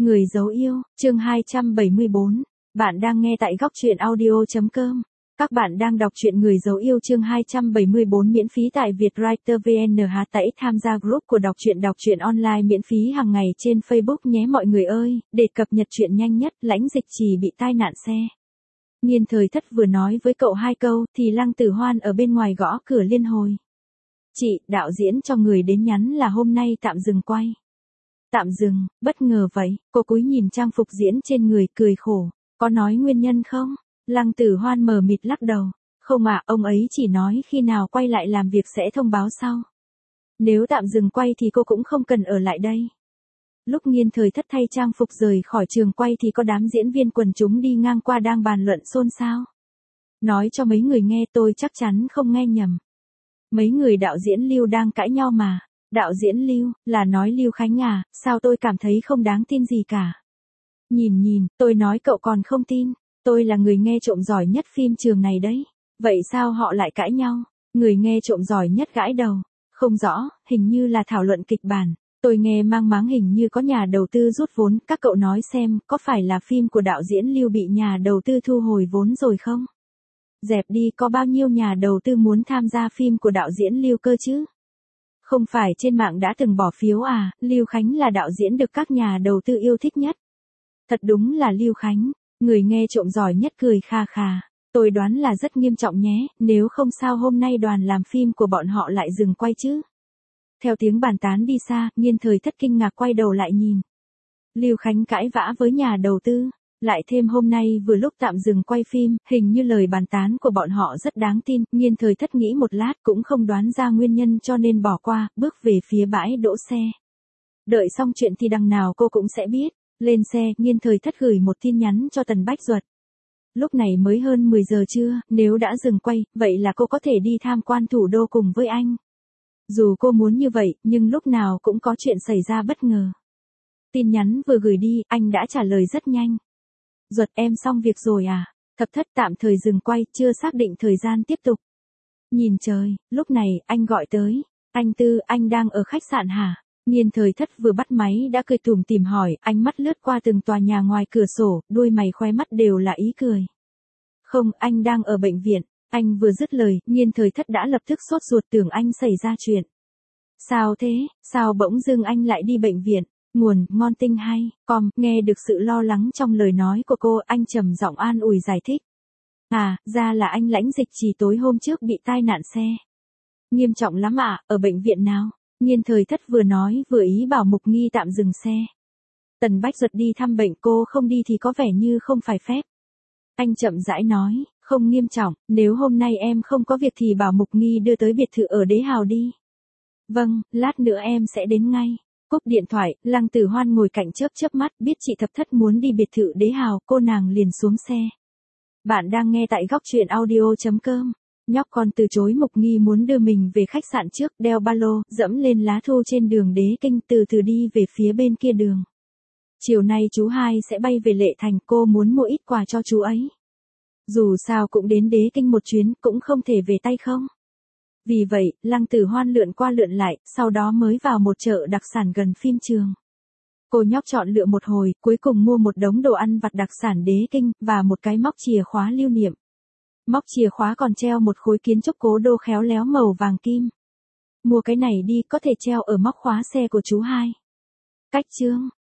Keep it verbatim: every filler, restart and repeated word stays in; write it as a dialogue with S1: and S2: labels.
S1: Người dấu yêu, chương hai trăm bảy mươi bốn. Bạn đang nghe tại góc truyện audio.com. Các bạn đang đọc truyện Người dấu yêu chương hai trăm bảy mươi bốn miễn phí tại Vietwriter vê en. Hãy tham gia group của đọc truyện đọc truyện online miễn phí hàng ngày trên Facebook nhé mọi người ơi, để cập nhật truyện nhanh nhất. Lãnh Dịch Trì bị tai nạn xe. Nhiên Thời Thất vừa nói với cậu hai câu thì Lăng Tử Hoan ở bên ngoài gõ cửa liên hồi. Chị, đạo diễn cho người đến nhắn là hôm nay tạm dừng quay. Tạm dừng, bất ngờ vậy, cô cúi nhìn trang phục diễn trên người cười khổ, có nói nguyên nhân không? Lăng Tử Hoan mờ mịt lắc đầu, không ạ, ông ấy chỉ nói khi nào quay lại làm việc sẽ thông báo sau. Nếu tạm dừng quay thì cô cũng không cần ở lại đây. Lúc Nhiên Thời Thất thay trang phục rời khỏi trường quay thì có đám diễn viên quần chúng đi ngang qua đang bàn luận xôn xao. Nói cho mấy người nghe tôi chắc chắn không nghe nhầm. Mấy người đạo diễn Lưu đang cãi nhau mà. Đạo diễn Lưu, là nói Lưu Khánh à, sao tôi cảm thấy không đáng tin gì cả. Nhìn nhìn, tôi nói cậu còn không tin, tôi là người nghe trộm giỏi nhất phim trường này đấy. Vậy sao họ lại cãi nhau? Người nghe trộm giỏi nhất gãi đầu. Không rõ, hình như là thảo luận kịch bản. Tôi nghe mang máng hình như có nhà đầu tư rút vốn, các cậu nói xem, có phải là phim của đạo diễn Lưu bị nhà đầu tư thu hồi vốn rồi không? Dẹp đi, có bao nhiêu nhà đầu tư muốn tham gia phim của đạo diễn Lưu cơ chứ? Không phải trên mạng đã từng bỏ phiếu à, Lưu Khánh là đạo diễn được các nhà đầu tư yêu thích nhất. Thật đúng là Lưu Khánh, người nghe trộm giỏi nhất cười kha kha. Tôi đoán là rất nghiêm trọng nhé, nếu không sao hôm nay đoàn làm phim của bọn họ lại dừng quay chứ. Theo tiếng bàn tán đi xa, Nhiên Thời Thất kinh ngạc quay đầu lại nhìn. Lưu Khánh cãi vã với nhà đầu tư. Lại thêm hôm nay vừa lúc tạm dừng quay phim, hình như lời bàn tán của bọn họ rất đáng tin, Nhiên Thời Thất nghĩ một lát cũng không đoán ra nguyên nhân cho nên bỏ qua, bước về phía bãi đỗ xe. Đợi xong chuyện thì đằng nào cô cũng sẽ biết, lên xe, Nhiên Thời Thất gửi một tin nhắn cho Tần Bách Duật. Lúc này mới hơn mười giờ trưa, nếu đã dừng quay, vậy là cô có thể đi tham quan thủ đô cùng với anh. Dù cô muốn như vậy, nhưng lúc nào cũng có chuyện xảy ra bất ngờ. Tin nhắn vừa gửi đi, anh đã trả lời rất nhanh. Duật em xong việc rồi à? Thập Thất tạm thời dừng quay, chưa xác định thời gian tiếp tục. Nhìn trời, lúc này, anh gọi tới. Anh Tư, anh đang ở khách sạn hả? Nhiên Thời Thất vừa bắt máy đã cười tủm tỉm hỏi, ánh mắt lướt qua từng tòa nhà ngoài cửa sổ, đuôi mày khóe mắt đều là ý cười. Không, anh đang ở bệnh viện. Anh vừa dứt lời, Nhiên Thời Thất đã lập tức sốt ruột tưởng anh xảy ra chuyện. Sao thế, sao bỗng dưng anh lại đi bệnh viện? Nguồn, ngon tinh hay, com, nghe được sự lo lắng trong lời nói của cô, anh trầm giọng an ủi giải thích. À, ra là anh Lãnh Dịch Trì tối hôm trước bị tai nạn xe. Nghiêm trọng lắm ạ, à, ở bệnh viện nào? Nhiên Thời Thất vừa nói vừa ý bảo Mục Nghi tạm dừng xe. Tần Bách Duật đi thăm bệnh, cô không đi thì có vẻ như không phải phép. Anh chậm rãi nói, không nghiêm trọng, nếu hôm nay em không có việc thì bảo Mục Nghi đưa tới biệt thự ở Đế Hào đi. Vâng, lát nữa em sẽ đến ngay. Cúp điện thoại, Lăng Tử Hoan ngồi cạnh chớp chớp mắt, biết chị Thập Thất muốn đi biệt thự Đế Hào, cô nàng liền xuống xe. Bạn đang nghe tại góc truyện audio.com. Nhóc con từ chối Mục Nghi muốn đưa mình về khách sạn trước, đeo ba lô, dẫm lên lá thu trên đường Đế Kinh, từ từ đi về phía bên kia đường. Chiều nay chú hai sẽ bay về Lệ Thành, cô muốn mua ít quà cho chú ấy. Dù sao cũng đến Đế Kinh một chuyến, cũng không thể về tay không. Vì vậy, Lăng Tử Hoan lượn qua lượn lại, sau đó mới vào một chợ đặc sản gần phim trường. Cô nhóc chọn lựa một hồi, cuối cùng mua một đống đồ ăn vặt đặc sản Đế Kinh, và một cái móc chìa khóa lưu niệm. Móc chìa khóa còn treo một khối kiến trúc cố đô khéo léo màu vàng kim. Mua cái này đi, có thể treo ở móc khóa xe của chú hai. Cách chương,